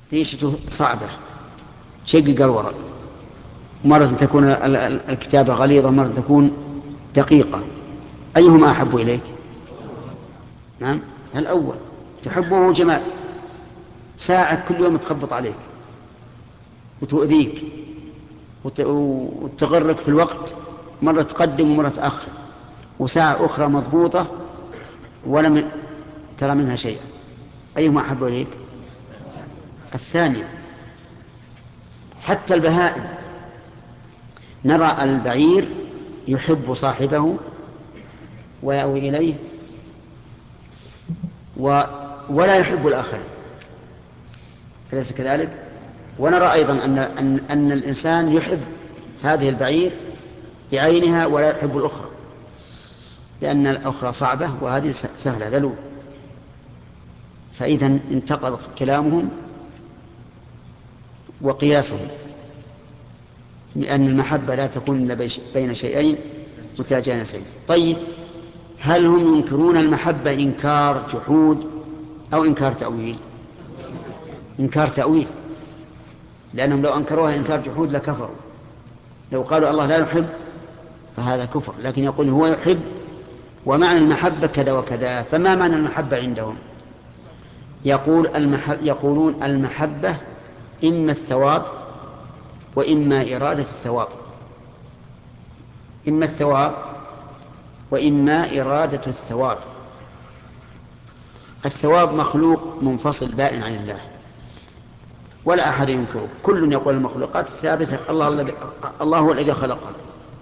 ريشته صعبة شقق الورق، مرة تكون الكتابة غليظة، مرة تكون دقيقة، أيهما أحب إليك؟ نعم الأول، تحبه جمال، ساعة كل يوم تخبط عليك وتؤذيك وتغرك في الوقت، مرة تقدم ومرة تأخر، وساعة أخرى مضبوطة ولم ترى منها شيئا، أيهما أحب إليك؟ الثانية. حتى البهائم نرى البعير يحب صاحبه ويأوي إليه ولا يحب الآخر، أليس كذلك؟ ونرى أيضا أن الإنسان يحب هذه البعير بعينها ولا يحب الأخرى، لأن الأخرى صعبة وهذه سهلة ذلول. فإذا انتقل كلامهم وقياسهم، لأن المحبة لا تكون إلا بين شيئين متجانسين. طيب، هل هم ينكرون المحبة إنكار جحود أو إنكار تأويل؟ إنكار تأويل، لأنهم لو أنكروها إنكار جحود لكفروا. لو قالوا الله لا يحب فهذا كفر، لكن يقول هو يحب ومعنى المحبة كذا وكذا. فما معنى المحبة عندهم؟ يقولون المحبة إما الثواب وإما إرادة الثواب، إما الثواب وإما إرادة الثواب. الثواب مخلوق منفصل بائن عن الله ولا أحد ينكره، كل يقول المخلوقات الثابتة الله هو الذي خلقها.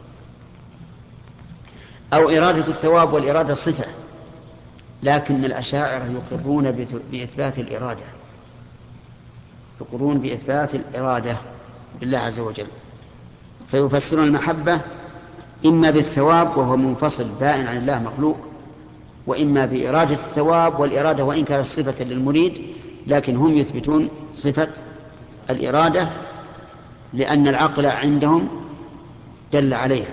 أو إرادة الثواب، والإرادة صفة، لكن الأشاعرة يقرون بإثبات الإرادة، يقرون بإثبات الإرادة لله عز وجل، فيفسرون المحبة إما بالثواب وهو منفصل بائن عن الله مخلوق، وإما بإرادة الثواب، والإرادة وإن كانت صفة للمريد لكن هم يثبتون صفة الإرادة لأن العقل عندهم دل عليها.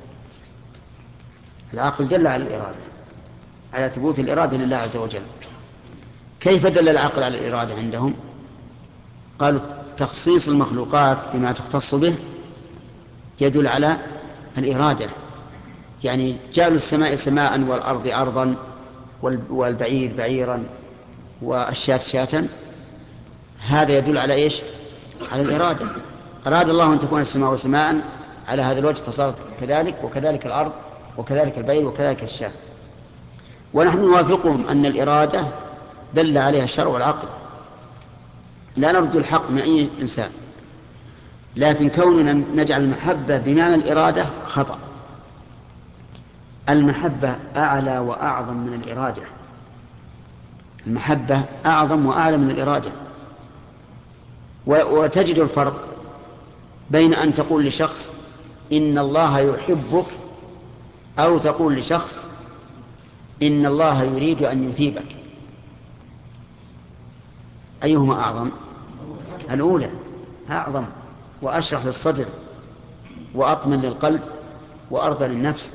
العقل دل على الإرادة، على ثبوت الإرادة لله عز وجل. كيف دل العقل على الإرادة عندهم؟ قالوا تخصيص المخلوقات بما تختص به يدل على الإرادة، يعني جعل السماء سماء والأرض أرضا والبعير بعيرا والشاة شاة، هذا يدل على إيش؟ على الإرادة. أراد الله أن تكون السماء سماء على هذا الوجه فصارت كذلك، وكذلك الأرض وكذلك البعير وكذلك الشاة. ونحن نوافقهم أن الإرادة دل عليها الشرع والعقل، لا نرد الحق من أي إنسان، لكن كوننا نجعل المحبة بمعنى الإرادة خطأ. المحبة أعلى وأعظم من الإرادة، المحبة أعظم وأعلى من الإرادة. وتجد الفرق بين أن تقول لشخص إن الله يحبك أو تقول لشخص إن الله يريد أن يثيبك، أيهما أعظم؟ الأولى أعظم وأشرح للصدر وأطمن للقلب وأرضى للنفس.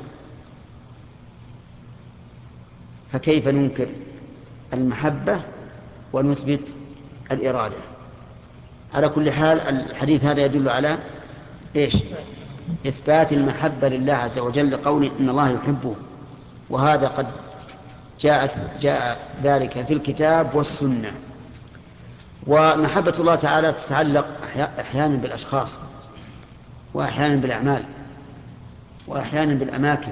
فكيف ننكر المحبة ونثبت الإرادة؟ على كل حال الحديث هذا يدل على إيش؟ إثبات المحبة لله عز وجل لقول إن الله يحبه، وهذا قد جاء ذلك في الكتاب والسنة. ومحبة الله تعالى تتعلق أحيانا بالأشخاص، وأحيانا بالأعمال، وأحيانا بالأماكن،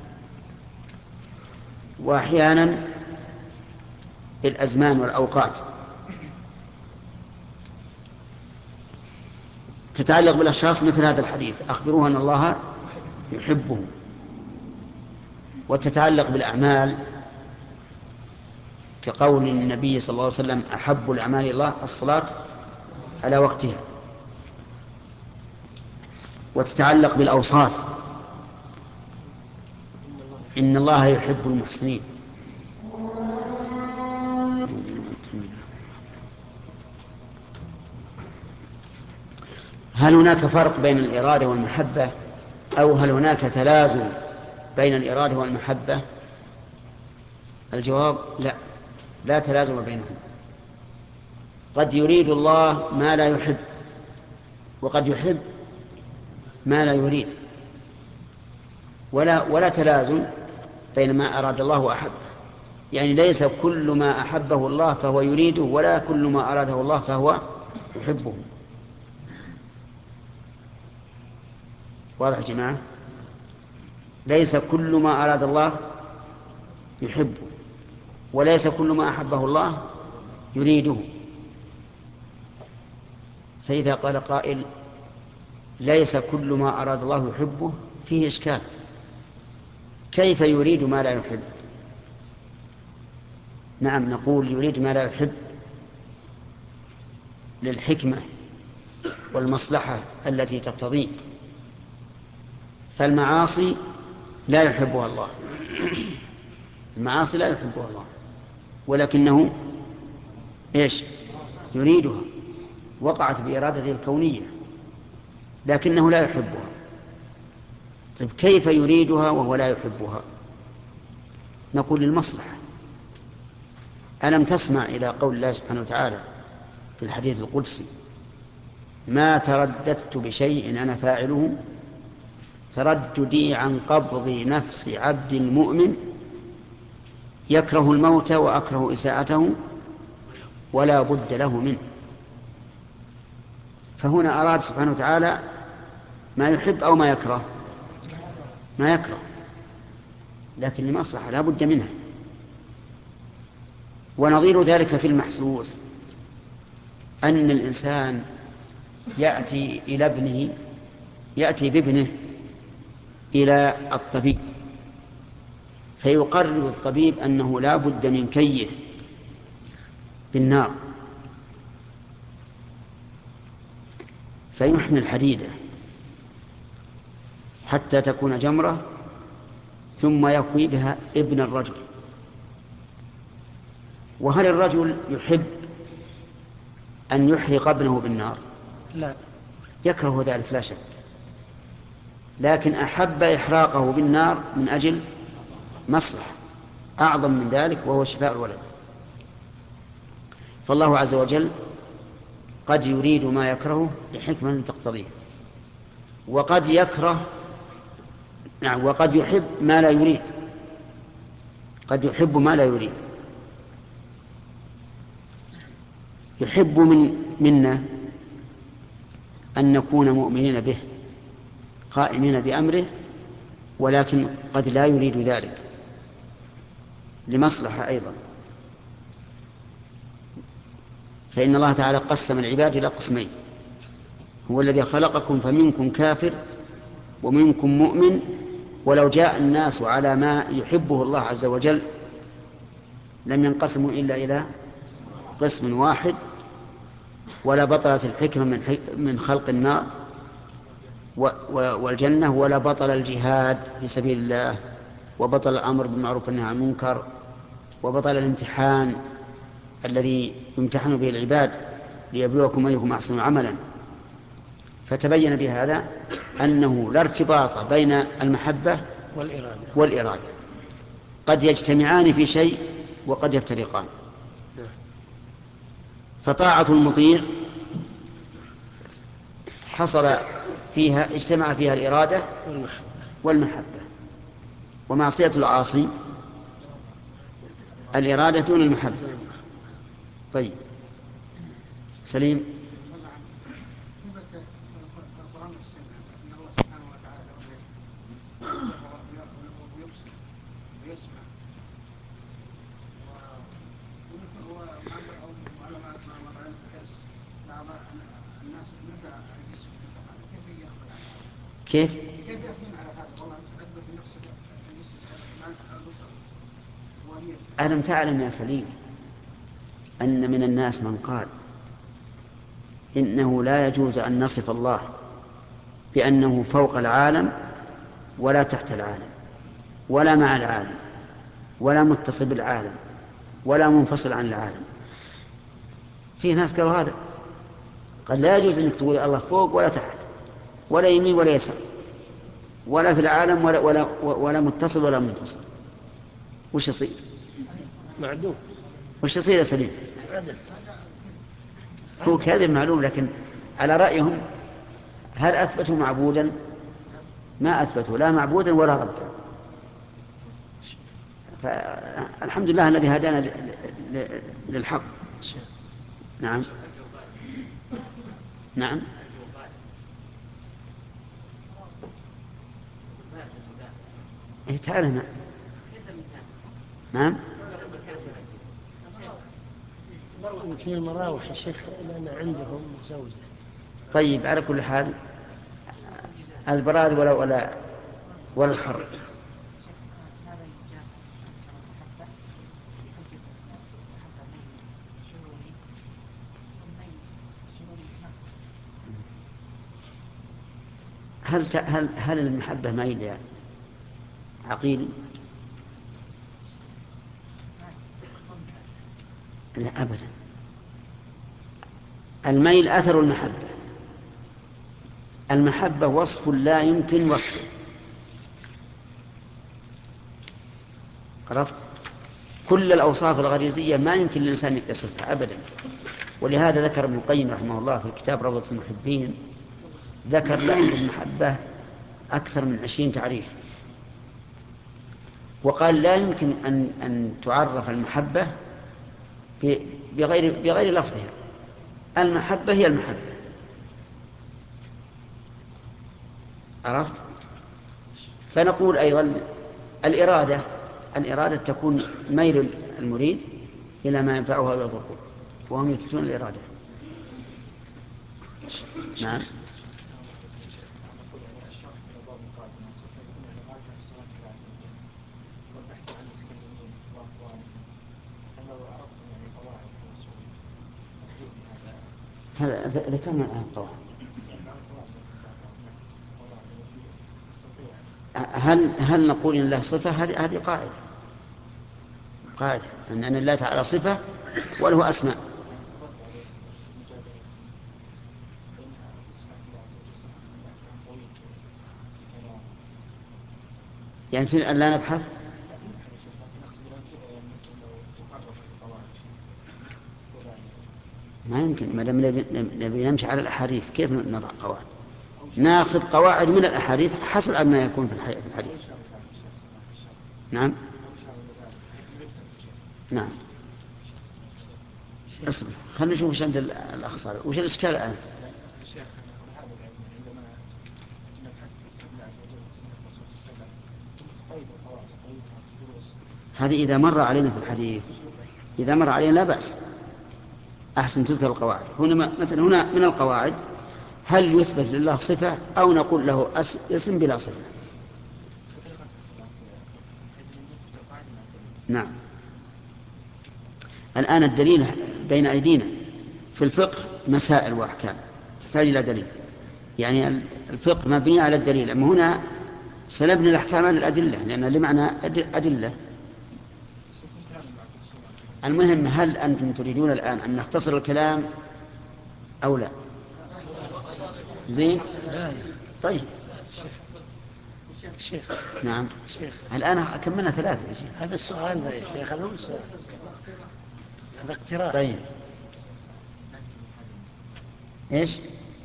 وأحيانا بالأزمان والأوقات. تتعلق بالأشخاص مثل هذا الحديث أخبروه أن الله يحبه، وتتعلق بالأعمال كقول النبي صلى الله عليه وسلم أحب الأعمال إلى الله الصلاة على وقتها. وتتعلق بالأوصاف إن الله يحب المحسنين. هل هناك فرق بين الإرادة والمحبة، أو هل هناك تلازم بين الإرادة والمحبة؟ الجواب لا تلازم بينهم. قد يريد الله ما لا يحب، وقد يحب ما لا يريد، ولا تلازم بين ما أراد الله وأحبه. يعني ليس كل ما أحبه الله فهو يريده، ولا كل ما أراده الله فهو يحبه. واضح يا جماعة؟ ليس كل ما أراد الله يحبه، وليس كل ما أحبه الله يريده. فإذا قال قائل ليس كل ما أراد الله يحبه، فيه إشكال. كيف يريد ما لا يحب؟ نعم، نقول يريد ما لا يحب للحكمة والمصلحة التي تقتضيه. فالمعاصي لا يحبها الله، المعاصي لا يحبها الله، ولكنه إيش؟ يريدها، وقعت بإرادته الكونية، لكنه لا يحبها. طيب كيف يريدها وهو لا يحبها؟ نقول للمصلحة. ألم تسمع إلى قول الله سبحانه وتعالى في الحديث القدسي: ما ترددت بشيء أنا فاعله ترددي عن قبض نفس عبد المؤمن يكره الموت وأكره إساءته ولا بد له منه. فهنا أراد سبحانه وتعالى ما يحب أو ما يكره؟ ما يكره، لكن لمصلحة لا بد منها. ونظير ذلك في المحسوس أن الإنسان يأتي بابنه إلى الطبيب، فيقرر الطبيب أنه لا بد من كيه بالنار، فيحمل حديدة حتى تكون جمرة، ثم يكوي بها ابن الرجل. وهل الرجل يحب أن يحرق ابنه بالنار؟ لا، يكره ذلك لا شك، لكن أحب إحراقه بالنار من أجل مصلحة أعظم من ذلك، وهو شفاء الولد. فالله عز وجل قد يريد ما يكرهه لحكمة تقتضيه، وقد يكره وقد يحب ما لا يريد، قد يحب ما لا يريد. يحب منا أن نكون مؤمنين به قائمين بأمره، ولكن قد لا يريد ذلك لمصلحة أيضا. فإن الله تعالى قسم العباد إلى قسمين: هو الذي خلقكم فمنكم كافر ومنكم مؤمن. ولو جاء الناس على ما يحبه الله عز وجل لم ينقسموا إلا إلى قسم واحد، ولا بطلت الحكمة من خلق النار والجنة، ولا بطل الجهاد في سبيل الله، وبطل الأمر بالمعروف والنهي عن المنكر، وبطل الامتحان الذي يمتحن به العباد ليبلوكم أيكم أحسن عملا. فتبين بهذا أنه لا ارتباط بين المحبة والإرادة، قد يجتمعان في شيء وقد يفترقان. فطاعة المطيع حصل فيها اجتمع فيها الإرادة والمحبة، ومعصية العاصي الإرادة دون المحبة. طيب سليم. كيف؟ ألم تعلم يا سليم أن من الناس من قال إنه لا يجوز أن نصف الله بأنه فوق العالم ولا تحت العالم ولا مع العالم ولا متصل بالعالم ولا منفصل عن العالم؟ في ناس قالوا هذا، قال لا يجوز أنك تقول الله فوق ولا تحت ولا يمين ولا يسار ولا في العالم ولا متصل ولا منفصل. وش يصير؟ معدوم. وش يصير يا سليم؟ هو كذب معلوم، لكن على رأيهم هل أثبتوا معبودا؟ ما أثبتوا لا معبودا ولا ربا. فالحمد لله الذي هدانا للحق. نعم نعم. إيه تعالى. نعم. يمكن المراوح يا شيخ لأن عندهم زوجة. طيب على كل حال البراد ولا الحر. هل المحبة ميل يعني عقيل؟ لا أبدا. الميل أثر المحبة. المحبة وصف لا يمكن وصفه. عرفت؟ كل الأوصاف الغريزية ما يمكن للإنسان يصفها أبدا. ولهذا ذكر ابن القيم رحمه الله في الكتاب روضة المحبين، ذكر للمحبة أكثر من 20 تعريف، وقال لا يمكن أن تعرف المحبة بغير لفظها. المحبة هي المحبة. عرفت؟ فنقول أيضا الإرادة تكون ميل المريد إلى ما ينفعه ويضره، وهم يثبتون الإرادة. نعم. هذا ذكرنا الآن طبعا. هل نقول إن له صفة؟ هذه قاعدة أن الله تعالى صفة وله أسماء. يعني في أن لا نبحث. ما يمكن، ما دام نبي نمشي على الأحاديث كيف نضع قواعد؟ ناخذ قواعد من الأحاديث حسب ما يكون في الحديث. نعم نعم. اصبر خلنا نشوف وش عند الأخ صالح، وش الإشكال الآن؟ هذه إذا مر علينا في الحديث، إذا مر علينا لا بأس، أحسن تذكر القواعد. هنا مثلا هنا من القواعد هل يثبت لله صفة أو نقول له اسم بلا صفة. نعم. الآن الدليل بين أيدينا في الفقه مسائل وأحكام تحتاج إلى دليل، يعني الفقه مبني على الدليل. أما هنا سنبني الأحكام على الأدلة لأن لمعنى أدلة. المهم هل أنتم تريدون الآن أن نختصر الكلام أو لا؟ زين. طيب شيخ. نعم شيخ. الآن كملنا 3 يا شيخ. هذا السؤال يا شيخ، هذا هو سؤال، هذا اقتراح. طيب إيش؟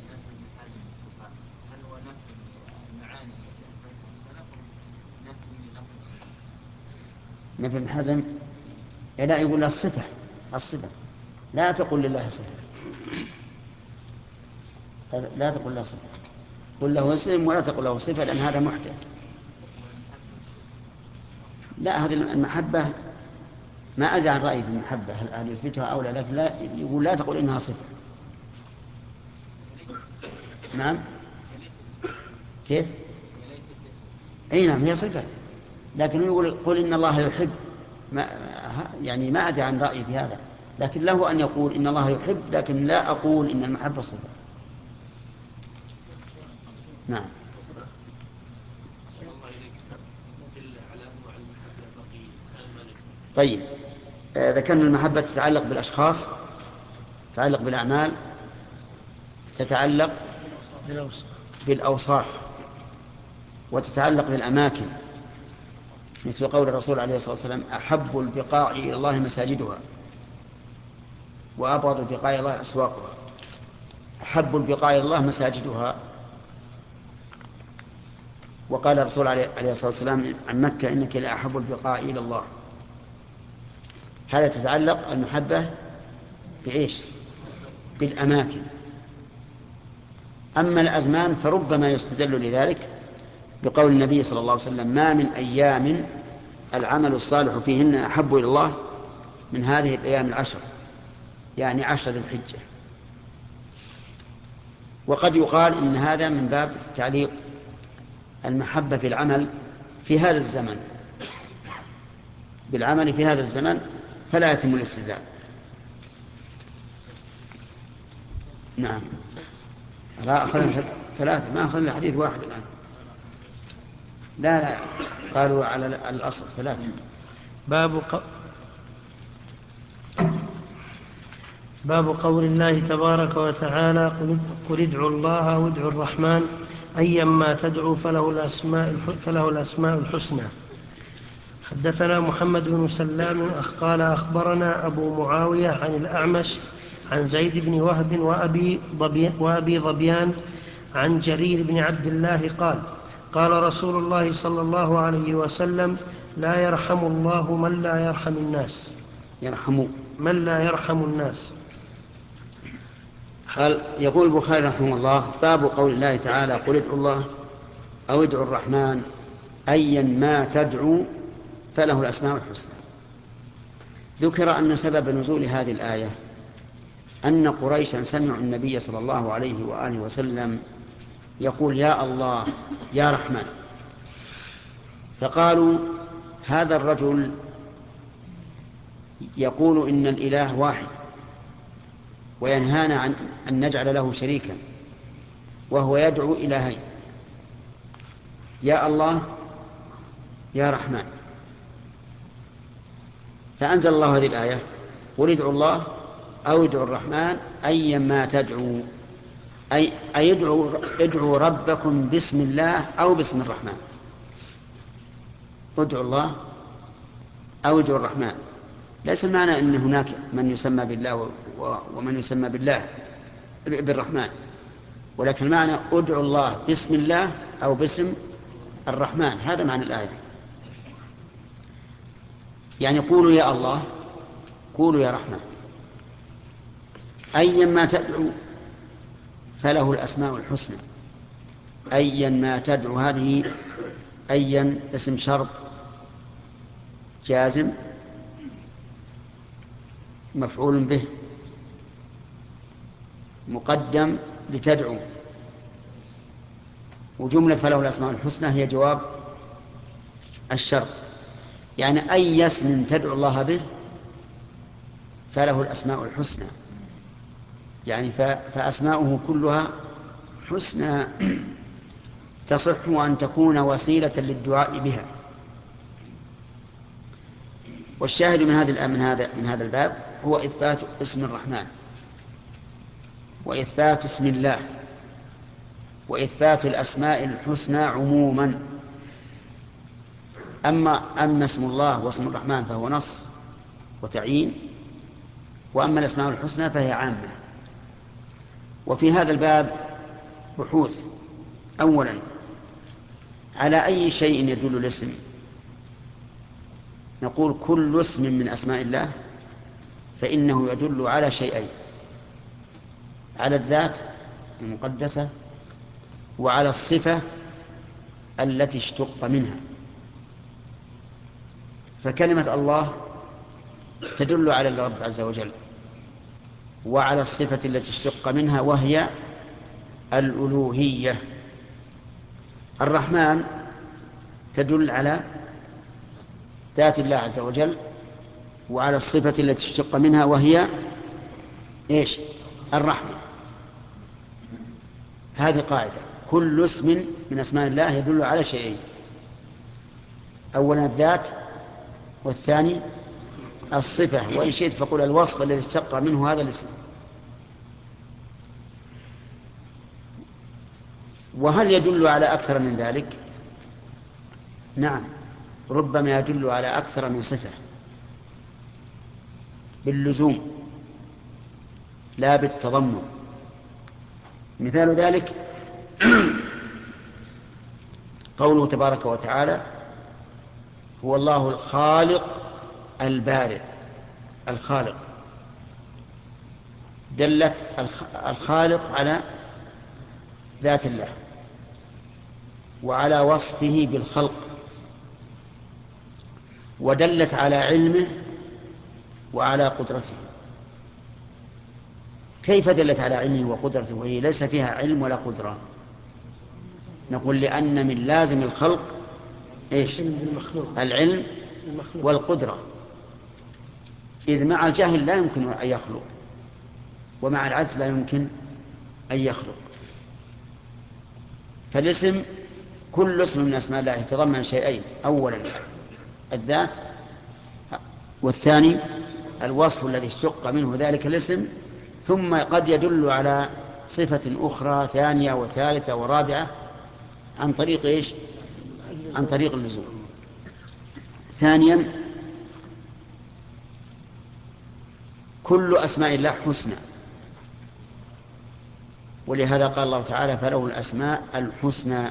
نفي ابن حزم لا يقول له الصفة لا تقول لله صفة، لا تقول له صفة، قل له اسم ولا تقول له صفة لأن هذا محدث. لا هذه المحبة ما أدري عن رأيي في المحبة هل يثبتها أو لا، لكن لا يقول لا تقول إنها صفة. نعم. كيف؟ أي نعم هي صفة، لكن يقول قل إن الله يحب، يعني ما أدري عن رأيي في هذا، لكن له أن يقول إن الله يحب، لكن لا أقول إن المحبة صفة. نعم. طيب ذكرنا المحبة تتعلق بالأشخاص، تتعلق بالأعمال، تتعلق بالأوصاف، وتتعلق بالأماكن، مثل قول الرسول عليه الصلاة والسلام أحب البقاع إلى الله مساجدها. وأبغض البقاع الله أسواقها. أحب البقاع الله مساجدها. وقال الرسول عليه الصلاة والسلام عن مكة: إنك لأحب البقاع إلى الله. هذا تتعلق المحبة بإيش؟ بالأماكن. أما الأزمان فربما يستدل لذلك بقول النبي صلى الله عليه وسلم: ما من أيام العمل الصالح فيهن أحب إلى الله من هذه الأيام العشر، يعني 10 ذي الحجة. وقد يقال إن هذا من باب تعليق المحبة بالعمل في هذا الزمن، بالعمل في هذا الزمن، فلا يتم الاستدلال. نعم. لا أخذنا 3، ما أخذنا حديث واحد الآن. لا قالوا على الأصل 3. باب قول الله تبارك وتعالى: قل ادعوا الله وادعوا الرحمن أيما تدعوا فله الأسماء الحسنى. حدثنا محمد بن سلام قال أخبرنا أبو معاوية عن الأعمش عن زيد بن وهب وأبي ظبيان عن جرير بن عبد الله قال: قال رسول الله صلى الله عليه وسلم: لا يرحم الله من لا يرحم الناس. من لا يرحم الناس. يقول البخاري رحمه الله: باب قول الله تعالى: قل ادعوا الله أو ادعوا الرحمن أيا ما تدعوا فله الأسماء الحسنى. ذكر أن سبب نزول هذه الآية أن قريشا سمعوا النبي صلى الله عليه وآله وسلم يقول: يا الله يا رحمن. فقالوا: هذا الرجل يقول إن الإله واحد وينهانا عن أن نجعل له شريكا، وهو يدعو إلهين: يا الله يا رحمن. فأنزل الله هذه الآية: قل ادعوا الله أو ادعوا الرحمن أيما تدعوا، أي ادعوا ربكم باسم الله أو باسم الرحمن. ادعوا الله أو ادعوا الرحمن. ليس المعنى أن هناك من يسمى بالله ومن يسمى بالرحمن، ولكن المعنى ادعوا الله باسم الله أو باسم الرحمن. هذا معنى الآية. يعني قولوا يا الله، قولوا يا رحمن، أيا ما تدعو فله الأسماء الحسنى. أيا ما تدعو، هذه أيا اسم شرط جازم مفعول به مقدم لتدعو، وجملة فله الأسماء الحسنى هي جواب الشرط. يعني أي اسم تدعو الله به فله الأسماء الحسنى، يعني فأسماؤه كلها حسنى تصح أن تكون وسيلة للدعاء بها. والشاهد من هذا الباب هو إثبات اسم الرحمن، وإثبات اسم الله، وإثبات الأسماء الحسنى عموما. أما اسم الله واسم الرحمن فهو نص وتعيين، وأما الأسماء الحسنى فهي عامة. وفي هذا الباب بحوث. أولا، على أي شيء يدل الاسم؟ نقول كل اسم من أسماء الله فإنه يدل على شيئين: على الذات المقدسة وعلى الصفة التي اشتق منها. فكلمة الله تدل على الرب عز وجل وعلى الصفة التي اشتق منها وهي الألوهية. الرحمن تدل على ذات الله عز وجل وعلى الصفة التي اشتق منها وهي إيش؟ الرحمة. هذه قاعدة: كل اسم من أسماء الله يدل على شيئين: أولا الذات، والثاني الصفة، وإن شئت فقل الوصف الذي اشتق منه هذا الاسم. وهل يدل على أكثر من ذلك؟ نعم، ربما يدل على أكثر من صفة باللزوم. لا بالتضمن. مثال ذلك قوله تبارك وتعالى: هو الله الخالق البارئ. الخالق دلت الخالق على ذات الله وعلى وصفه بالخلق، ودلت على علمه وعلى قدرته. كيف دلت على علمه وقدرته وهي ليس فيها علم ولا قدرة؟ نقول لأن من لازم الخلق إيش؟ العلم والقدرة، إذ مع الجهل لا يمكن أن يخلق، ومع العجز لا يمكن أن يخلق. فالاسم كل اسم من أسماء الله يتضمن شيئين: أولا الذات، والثاني الوصف الذي اشتق منه ذلك الاسم، ثم قد يدل على صفة أخرى ثانية وثالثة ورابعة عن طريق إيش؟ عن طريق اللزوم. ثانيا كل أسماء الله حسنى، ولهذا قال الله تعالى: فله الأسماء الحسنى.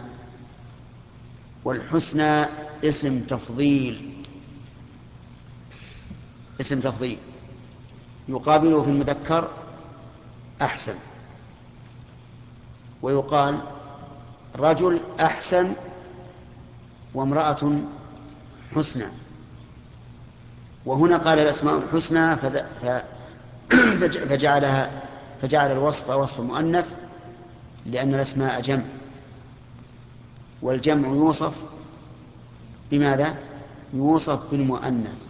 والحسنى اسم تفضيل، اسم تفضيل يقابله في المذكر أحسن، ويقال رجل أحسن وامرأة حسنى. وهنا قال الأسماء الحسنى فجعل الوصف وصف مؤنث، لأن الأسماء جمع، والجمع يوصف بماذا؟ يوصف بالمؤنث،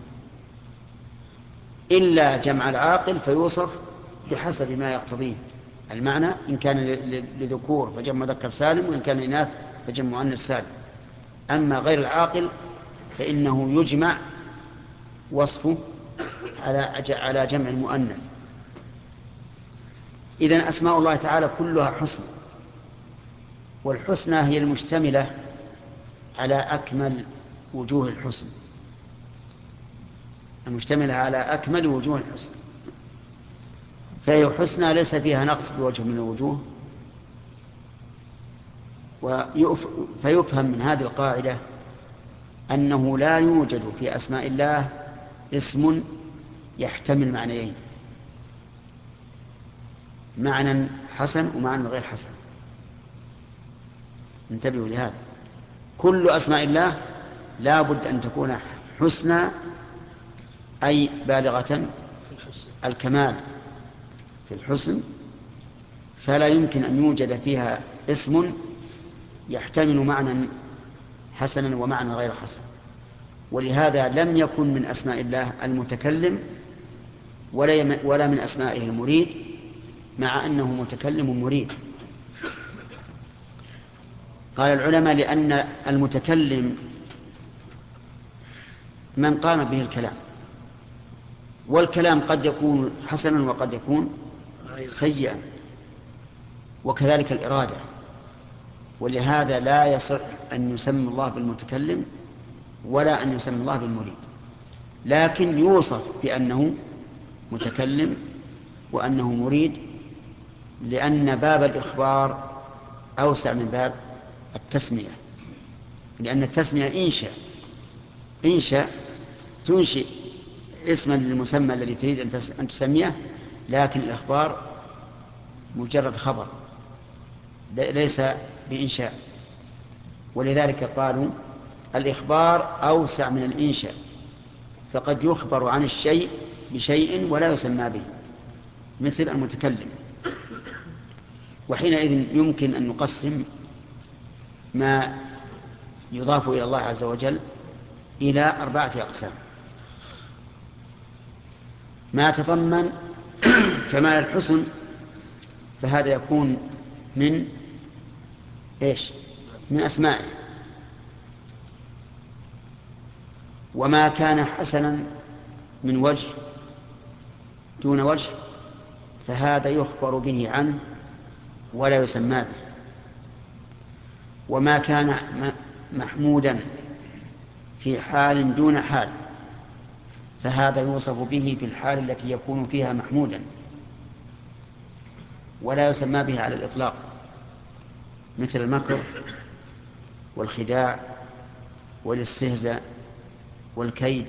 إلا جمع العاقل فيوصف بحسب ما يقتضيه المعنى، إن كان لذكور فجمع مذكر سالم، وإن كان لإناث فجمع مؤنث سالم. أما غير العاقل فإنه يجمع وصفه على جمع المؤنث. إذن أسماء الله تعالى كلها حسنى، والحسنى هي المشتملة على أكمل وجوه الحسن، المشتملة على أكمل وجوه الحسن، فهي حسنى ليس فيها نقص بوجه من الوجوه. فيفهم من هذه القاعدة أنه لا يوجد في أسماء الله اسم يحتمل معنيين: معنى حسن ومعنى غير حسن. انتبهوا لهذا، كل أسماء الله لا بد أن تكون حسنى، أي بالغة الكمال في الحسن، فلا يمكن أن يوجد فيها اسم يحتمل معنى حسنا ومعنى غير حسن. ولهذا لم يكن من أسماء الله المتكلم ولا من أسمائه المريد، مع أنه متكلم مريد. قال العلماء: لأن المتكلم من قام به الكلام، والكلام قد يكون حسنا وقد يكون سيئا، وكذلك الإرادة. ولهذا لا يصح أن يسمى الله بالمتكلم ولا أن يسمى الله بالمريد، لكن يوصف بأنه متكلم وأنه مريد، لأن باب الإخبار أوسع من باب التسمية، لأن التسمية إنشاء تنشئ اسما للمسمى الذي تريد أن تسميه، لكن الإخبار مجرد خبر ليس بإنشاء. ولذلك قالوا الإخبار أوسع من الإنشاء، فقد يخبر عن الشيء بشيء ولا يسمى به، مثل المتكلم. وحينئذ يمكن أن نقسم ما يضاف إلى الله عز وجل إلى 4 أقسام: ما تضمن كمال الحسن فهذا يكون من إيش؟ من أسمائه. وما كان حسنا من وجه دون وجه فهذا يخبر به عنه ولا يسمى به. وما كان محمودا في حال دون حال فهذا يوصف به في الحال التي يكون فيها محمودا. ولا يسمى به على الإطلاق، مثل المكر والخداع والاستهزاء والكيد.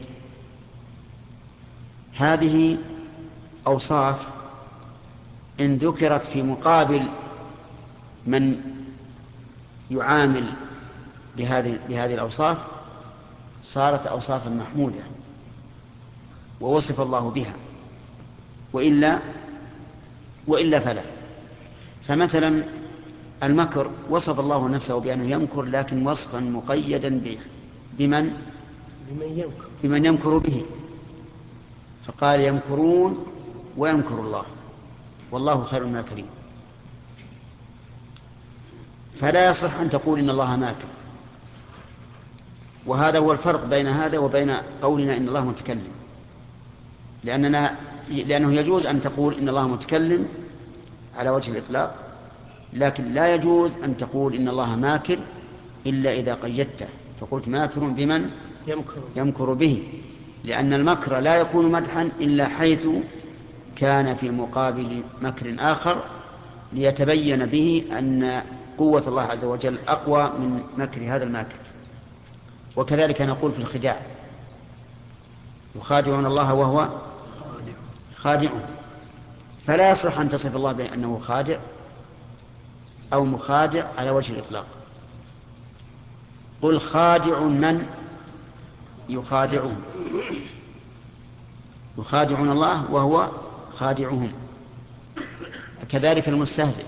هذه أوصاف إن ذكرت في مقابل من يعامل بهذه الأوصاف صارت أوصافا محمودة ووصف الله بها، وإلا فلا. فمثلا المكر وصف الله نفسه بأنه يمكر، لكن وصفا مقيدا به بمن يمكر به، فقال يمكرون ويمكر الله والله خير الماكرين. فلا يصح أن تقول إن الله ماكر، وهذا هو الفرق بين هذا وبين قولنا إن الله متكلم، لأنه يجوز أن تقول إن الله متكلم على وجه الإطلاق، لكن لا يجوز أن تقول إن الله ماكر إلا إذا قيدته فقلت ماكر بمن يمكر به، لأن المكر لا يكون مدحا إلا حيث كان في مقابل مكر آخر ليتبين به أن قوة الله عز وجل أقوى من مكر هذا الماكر. وكذلك نقول في الخداع، يخادعون الله وهو خادعهم، فلا يصح أن تصف الله بأنه خادع أو مخادع على وجه الإطلاق. قل خادع من يخادعون الله وهو خادعهم. كذلك المستهزئ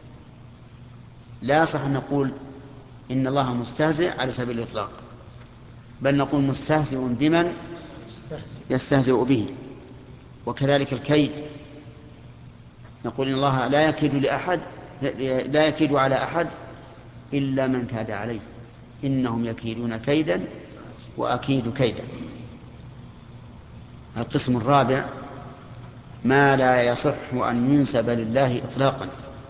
لا يصح أن نقول إن الله مستهزئ على سبيل الإطلاق، بل نقول مستهزئ بمن يستهزئ به. وكذلك الكيد، نقول إن الله لا يكيد على أحد إلا من كاد عليه، إنهم يكيدون كيدا وأكيد كيدا. القسم الرابع ما لا يصح أن ينسب لله إطلاقا،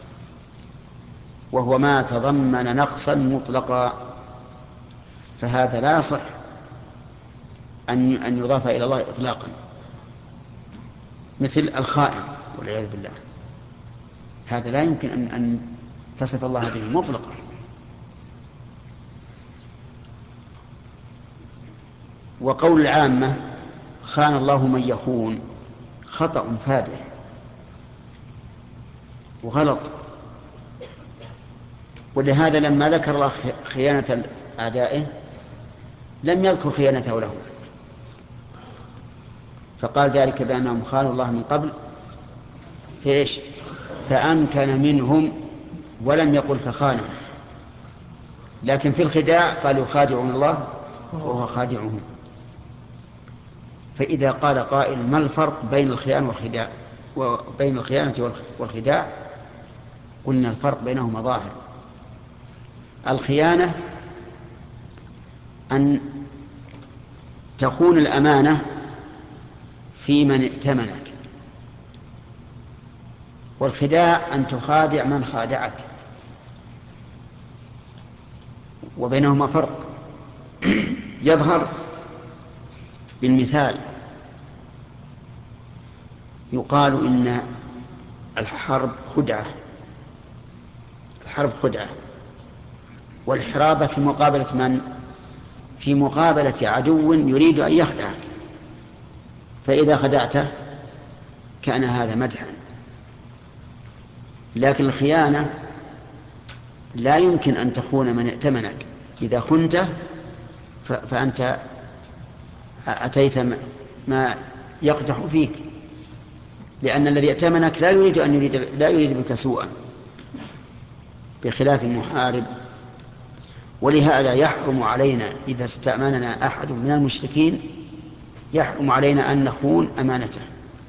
وهو ما تضمن نقصا مطلقا، فهذا لا يصح أن يضاف إلى الله إطلاقا، مثل الخائن والعياذ بالله، هذا لا يمكن أن تصف الله به مطلقا. وقول العامة خان الله من يخون خطأ فادح وغلط، ولهذا لما ذكر الله خيانة أعدائه لم يذكر خيانته له، فقال ذلك بأنهم خانوا الله من قبل فأمكن منهم، ولم يقل فخانه. لكن في الخداع قال يخادعون الله وهو خادعهم. فإذا قال قائل ما الفرق بين الخيانة والخداع، قلنا الفرق بينهما ظاهر. الخيانة أن تخون الأمانة في من ائتمنك، والخداع أن تخادع من خادعك، وبينهما فرق يظهر بالمثال. يقال إن الحرب خدعة، والحرابة في مقابلة من؟ في مقابلة عدو يريد أن يخدعك، فإذا خدعته كان هذا مدحا. لكن الخيانة لا يمكن أن تخون من ائتمنك، إذا خنته فأنت أتيت ما يقدح فيك، لأن الذي ائتمنك لا يريد بك سوءا، بخلاف المحارب. ولهذا يحرم علينا إذا استأمننا أحد من المشركين يحرم علينا أن نخون أمانته،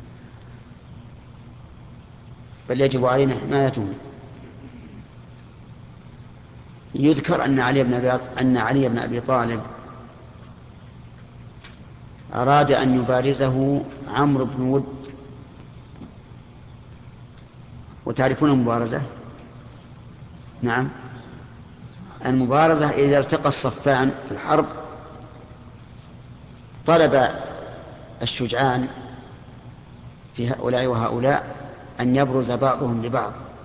بل يجب علينا حمايته. يذكر أن علي بن أبي طالب أراد أن يبارزه عمرو بن ود، وتعرفون المبارزة؟ نعم، المبارزة إذا التقى الصفان في الحرب طلب الشجعان في هؤلاء وهؤلاء أن يبرز بعضهم لبعض،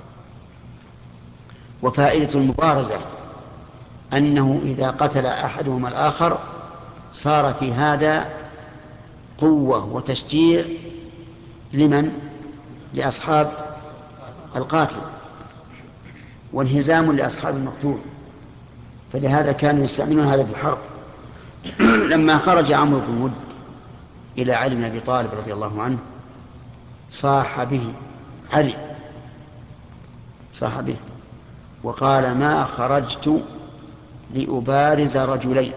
وفائدة المبارزة أنه إذا قتل أحدهما الآخر صار في هذا قوة وتشجيع لمن؟ لأصحاب القاتل، وانهزام لأصحاب المقتول. فلهذا كانوا يستعملون هذا في الحرب. لما خرج عمرو بن ود إلى علي بن أبي طالب رضي الله عنه صاح به علي، صاح به وقال: ما خرجت لأبارز رجلين.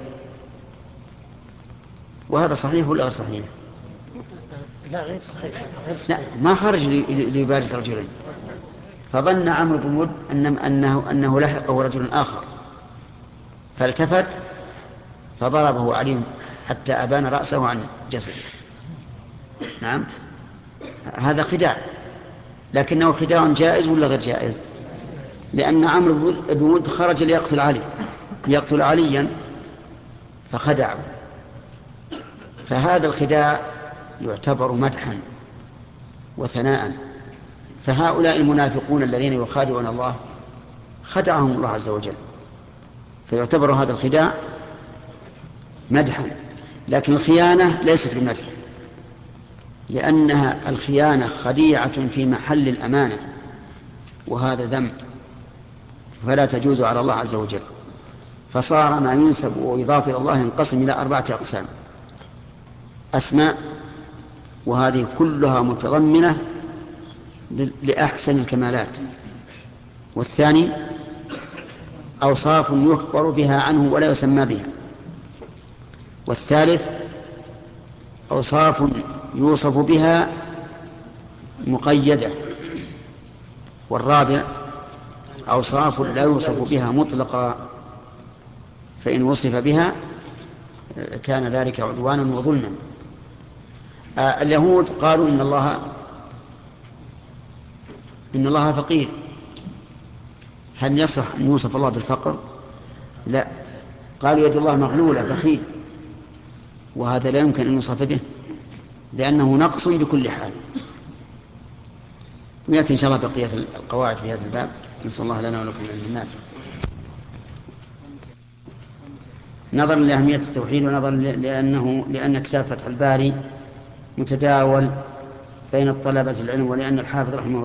وهذا صحيح ولا غير صحيح؟ لا غير صحيح. لا، ما خرج ليبارز رجلين. فظن عمرو بن ود أنه لحقه رجل آخر، فالتفت فضربه علي حتى أبان رأسه عن جسده. نعم، هذا خداع، لكنه خداع جائز ولا غير جائز؟ لأن عمرو بن ود خرج ليقتل عليا فخدعه، فهذا الخداع يعتبر مدحا وثناء. فهؤلاء المنافقون الذين يخادعون الله خدعهم الله عز وجل، فيعتبر هذا الخداع مدحا. لكن الخيانة ليست بمدح، لأنها الخيانة خديعة في محل الأمانة، وهذا ذنب فلا تجوز على الله عز وجل. فصار ما ينسب ويضاف إلى الله ينقسم إلى 4 أقسام: أسماء، وهذه كلها متضمنة لأحسن الكمالات. والثاني أوصاف يخبر بها عنه ولا يسمى بها. والثالث أوصاف يوصف بها مقيدة. والرابع أوصاف لا يوصف بها مطلقا، فإن وصف بها كان ذلك عدوانا وظلما. اليهود قالوا إن الله فقير. هل يصح أن يوصف الله بالفقر؟ لا، قالوا يد الله مغلولة بخيل، وهذا لا يمكن أن يوصف به لأنه نقص بكل حال. ويأتي إن شاء الله بقية القواعد في هذا الباب. نسأل الله لنا ولكم العلم. نظرا لأهمية التوحيد، ونظرا لأن كتاب فتح الباري متداول بين الطلبة العلم، ولأن الحافظ رحمه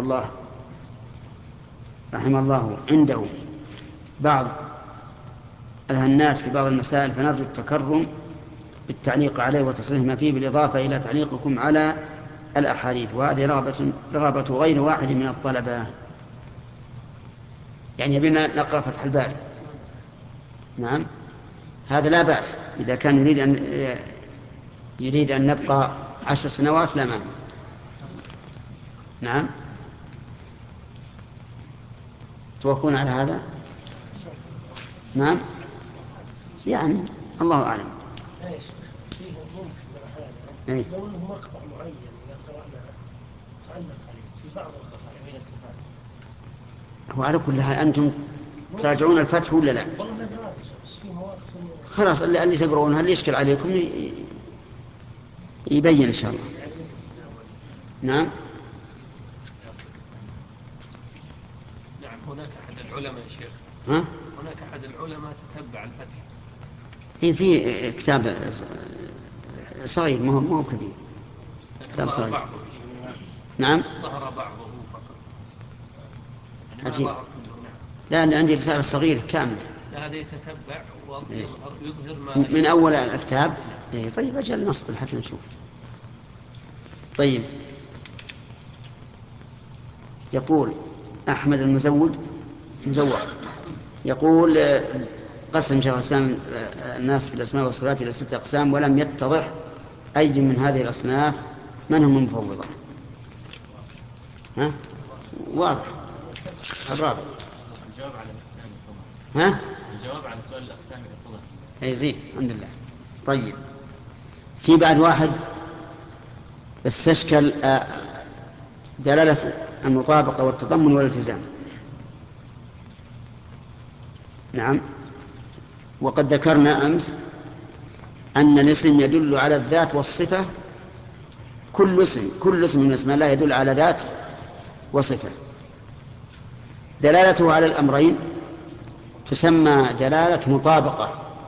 الله عنده بعض الهنات في بعض المسائل، فنرجو التكرم بالتعليق عليه وتصحيح ما فيه، بالإضافة إلى تعليقكم على الأحاديث. وهذه رغبة غير واحد من الطلبة، يعني بنا نقرأ فتح الباري. نعم، هذا لا بأس إذا كان يريد أن نبقى 10 سنوات لا مانع. نعم، توافقون على هذا؟ نعم، يعني الله أعلم. إيه؟ لو أنه مقطع معين إذا قرأنا تعلق عليه في بعض القطع من الصفات. هو على كل حال أنتم تراجعون الفتح ولا لا؟ والله ما درى، بس في مواقف خلاص اللي تقرؤونها اللي يشكل عليكم يبين إن شاء الله. نعم. نعم، هناك أحد العلماء يا شيخ. ها؟ هناك أحد العلماء تتبع الفتح. في كتاب صغير، ما هو كبير، كتاب صغير. نعم، ظهر بعضه فقط. عجيب. لا، أنا عندي رسالة صغيرة كاملة. لا، هذا يتتبع ويظهر ما من أول الكتاب. طيب أجل نصبر حتى نشوف. طيب، يقول أحمد المزود يقول: قسم شيخ الإسلام الناس في الأسماء والصفات إلى 6 أقسام، ولم يتضح أي من هذه الأصناف من هم المفوضة. ها؟ واضح. الرابع. الجواب على الأقسام اتضح. ها؟ الجواب على سؤال الأقسام اتضح. أي زين، الحمد لله. طيب، في بعد واحد استشكل دلالة المطابقة والتضمن والالتزام. نعم، وقد ذكرنا أمس أن الاسم يدل على الذات والصفة. كل اسم من اسم الله يدل على ذات وصفة. دلالته على الأمرين تسمى دلالة مطابقة،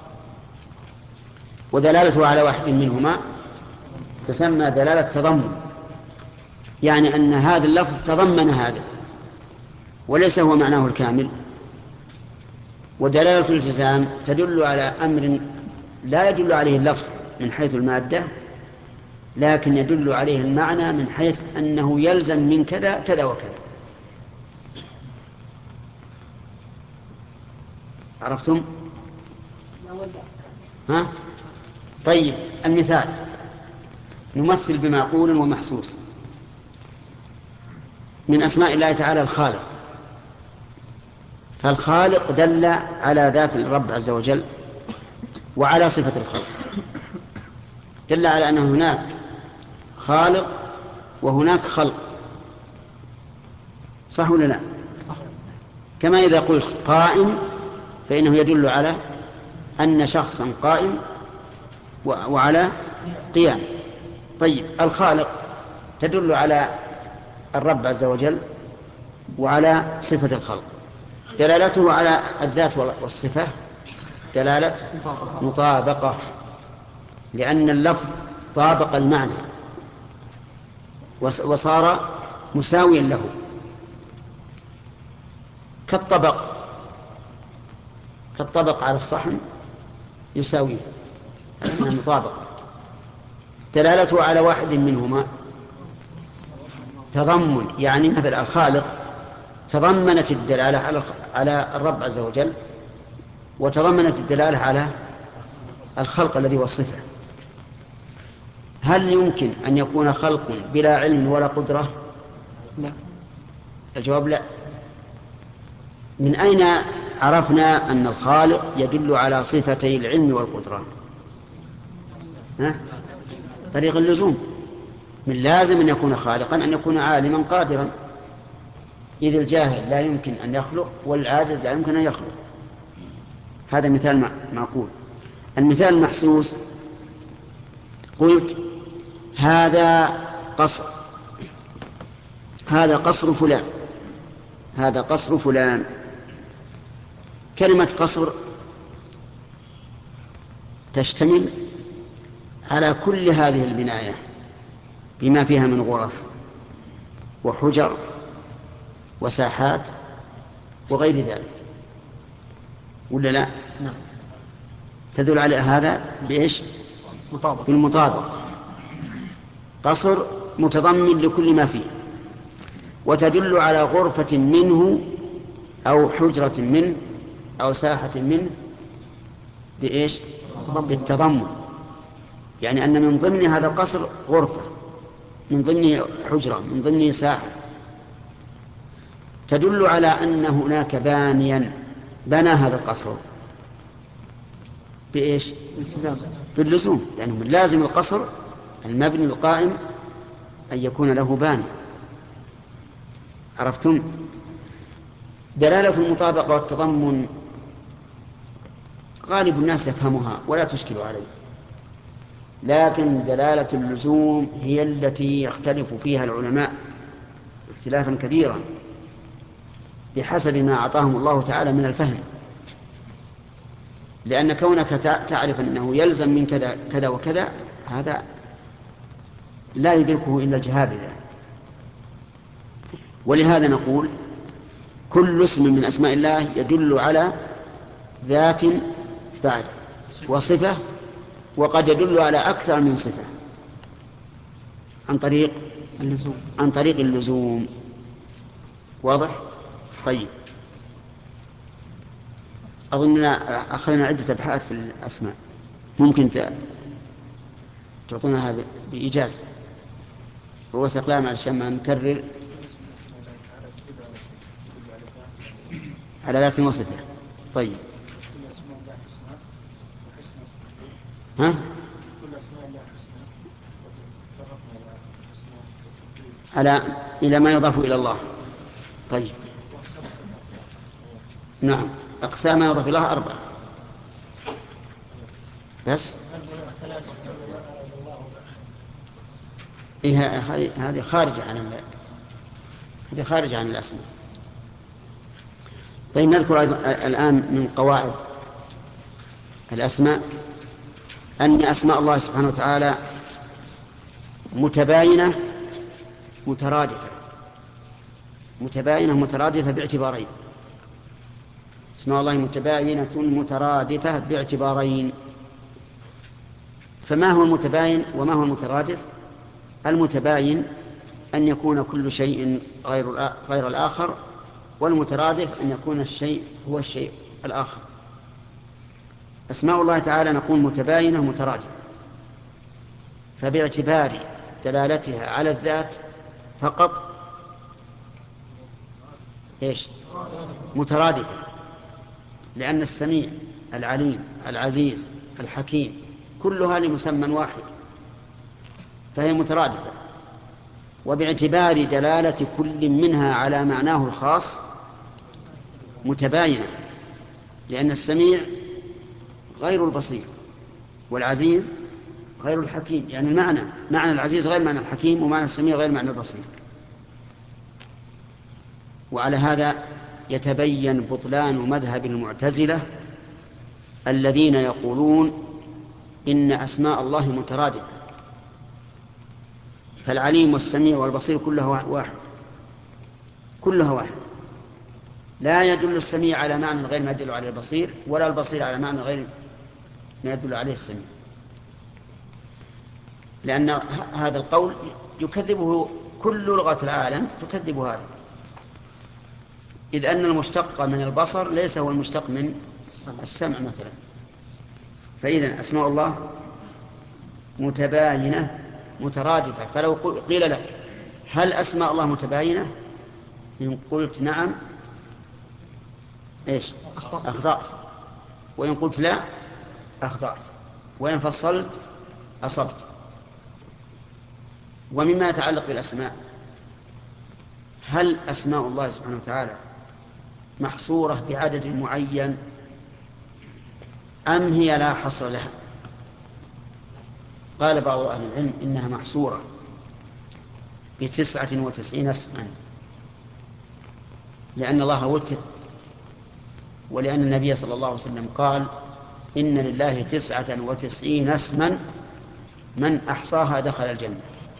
ودلالته على واحد منهما تسمى دلالة تضمن، يعني أن هذا اللفظ تضمن هذا وليس هو معناه الكامل. ودلالة الالتزام تدل على أمر لا يدل عليه اللفظ من حيث المادة، لكن يدل عليه المعنى من حيث أنه يلزم من كذا كذا وكذا. عرفتم؟ ها؟ طيب، المثال نمثل بمعقول ومحسوس. من أسماء الله تعالى الخالق، فالخالق دل على ذات الرب عز وجل وعلى صفة الخلق، دل على أن هناك خالق وهناك خلق، صح ولا لا؟ صح. كما إذا قلت قائم فإنه يدل على أن شخصا قائم وعلى قيام. طيب، الخالق تدل على الرب عز وجل وعلى صفة الخلق، دلالته على الذات والصفة دلالة مطابقة، لأن اللفظ طابق المعنى وصار مساويا له، كالطبق على الصحن يساويه، هذا مطابقة. دلالته على واحد منهما تضمن، يعني مثل الخالق تضمنت الدلالة على الرب عز وجل، وتضمنت الدلالة على الخلق الذي هو الصفة. هل يمكن أن يكون خلق بلا علم ولا قدرة؟ لا. الجواب لا. من أين عرفنا أن الخالق يدل على صفتي العلم والقدرة؟ طريق اللزوم. من لازم أن يكون خالقا أن يكون عالما قادرا، إذ الجاهل لا يمكن أن يخلق والعاجز لا يمكن أن يخلق. هذا مثال معقول. المثال المحسوس، قلت هذا قصر فلان، هذا قصر فلان. كلمة قصر تشتمل على كل هذه البناية بما فيها من غرف وحجر وساحات وغير ذلك، ولا لا؟ نعم. تدل على هذا بإيش؟ بالمطابقة. قصر متضمن لكل ما فيه، وتدل على غرفة منه أو حجرة منه أو ساحة منه بإيش؟ بالتضمن، يعني أن من ضمن هذا القصر غرفة، من ضمنه حجرة، من ضمنه ساحة. تدل على أن هناك بانيا بنى هذا القصر بإيش؟ باللزوم، لأنه من لازم القصر المبني القائم أن يكون له باني. عرفتم؟ دلالة المطابقة والتضمن غالب الناس يفهمها ولا تشكل عليه، لكن دلالة اللزوم هي التي يختلف فيها العلماء اختلافا كبيرا بحسب ما أعطاهم الله تعالى من الفهم. لأن كونك تعرف أنه يلزم من كذا كذا وكذا، هذا لا يدركه إلا الجهابذة. ولهذا نقول كل اسم من أسماء الله يدل على ذات بعد وصفة، وقد يدل على أكثر من صفة عن طريق اللزوم. واضح؟ طيب، أظننا أخذنا عدة أبحاث في الأسماء، ممكن تعطونها بإجازة رؤوس أقلام علشان ما نكرر على ذات وصفة. طيب، ها؟ إلى ما يضاف إلى الله. طيب، نعم، أقسام ما يضاف إلى الله 4 بس. هذه خارجة عن الأسماء. طيب نذكر الآن من قواعد الأسماء أن أسماء الله سبحانه وتعالى متباينة مترادفة باعتبارين. اسماء الله متباينة مترادفة باعتبارين. فما هو المتباين وما هو المترادف؟ المتباين أن يكون كل شيء غير الآخر، والمترادف أن يكون الشيء هو الشيء الآخر. أسماء الله تعالى نقول متباينة مترادفة، فباعتبار دلالتها على الذات فقط مترادفة، لأن السميع العليم العزيز الحكيم كلها لمسمى واحد فهي مترادفة. وباعتبار دلالة كل منها على معناه الخاص متباينة، لأن السميع غير البصير والعزيز غير الحكيم، يعني معنى العزيز غير معنى الحكيم، ومعنى السميع غير معنى البصير. وعلى هذا يتبين بطلان مذهب المعتزلة الذين يقولون إن أسماء الله مترادفة، فالعليم والسميع والبصير كلها واحد، لا يدل السميع على معنى غير ما يدل عليه البصير، ولا البصير على معنى غير ما يدل عليه السميع، لأن هذا القول يكذبه كل لغة العالم تكذب هذا، إذ أن المشتق من البصر ليس هو المشتق من السمع مثلا. فإذا أسماء الله متباينة مترادفة. فلو قيل لك هل أسماء الله متباينة؟ إن قلت نعم أخطأت، وإن قلت لا أخطأت، وإن فصلت أصبت. ومما يتعلق بالأسماء، هل أسماء الله سبحانه وتعالى محصورة بعدد معين أم هي لا حصر لها؟ قال بعض أهل العلم إنها محصورة ب99 اسما، لأن الله وتر، ولأن النبي صلى الله عليه وسلم قال إن لله 99 اسما من أحصاها دخل الجنة.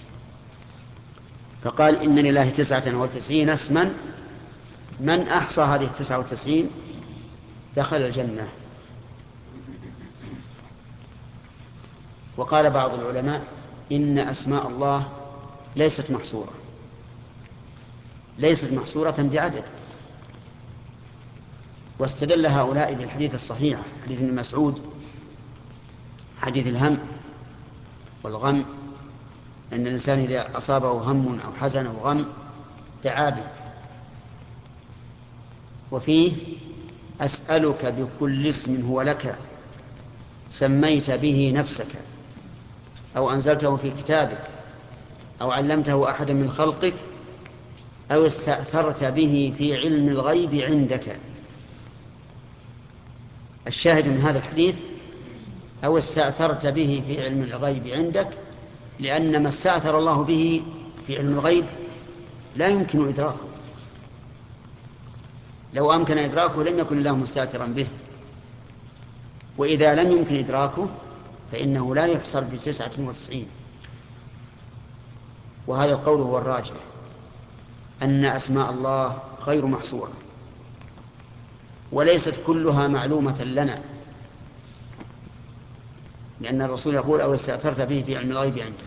فقال إن لله 99 اسما من أحصى هذه 99 دخل الجنة. وقال بعض العلماء إن أسماء الله ليست محصورة بعدد، واستدل هؤلاء بالحديث الصحيح حديث ابن مسعود حديث الهم والغم، أن الإنسان إذا أصابه هم أو حزن أو غم دعا به، وفيه أسألك بكل اسم هو لك سميت به نفسك أو أنزلته في كتابك أو علمته أحدا من خلقك أو استأثرت به في علم الغيب عندك. الشاهد من هذا الحديث أو استأثرت به في علم الغيب عندك، لأن ما استأثر الله به في علم الغيب لا يمكن إدراكه، لو أمكن إدراكه لم يكن الله مستأثرا به، وإذا لم يمكن إدراكه فإنه لا يحصر ب99. وهذا القول هو الراجح، أن أسماء الله غير محصورة، وليست كلها معلومة لنا، لأن الرسول يقول أو استأثرت به في علم الغيب عندك.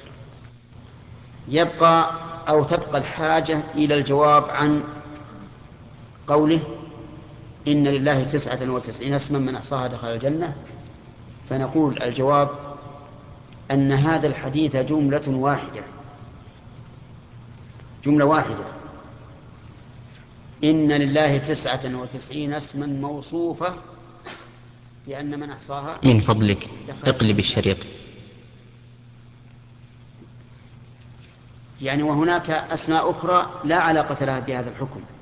تبقى الحاجة إلى الجواب عن قوله إن لله 99 اسما من أحصاها دخل الجنة. فنقول الجواب أن هذا الحديث جملة واحدة، إن لله 99 اسما موصوفة بأن من أحصاها. من فضلك اقلب الشريط. يعني وهناك أسماء أخرى لا علاقة لها بهذا الحكم،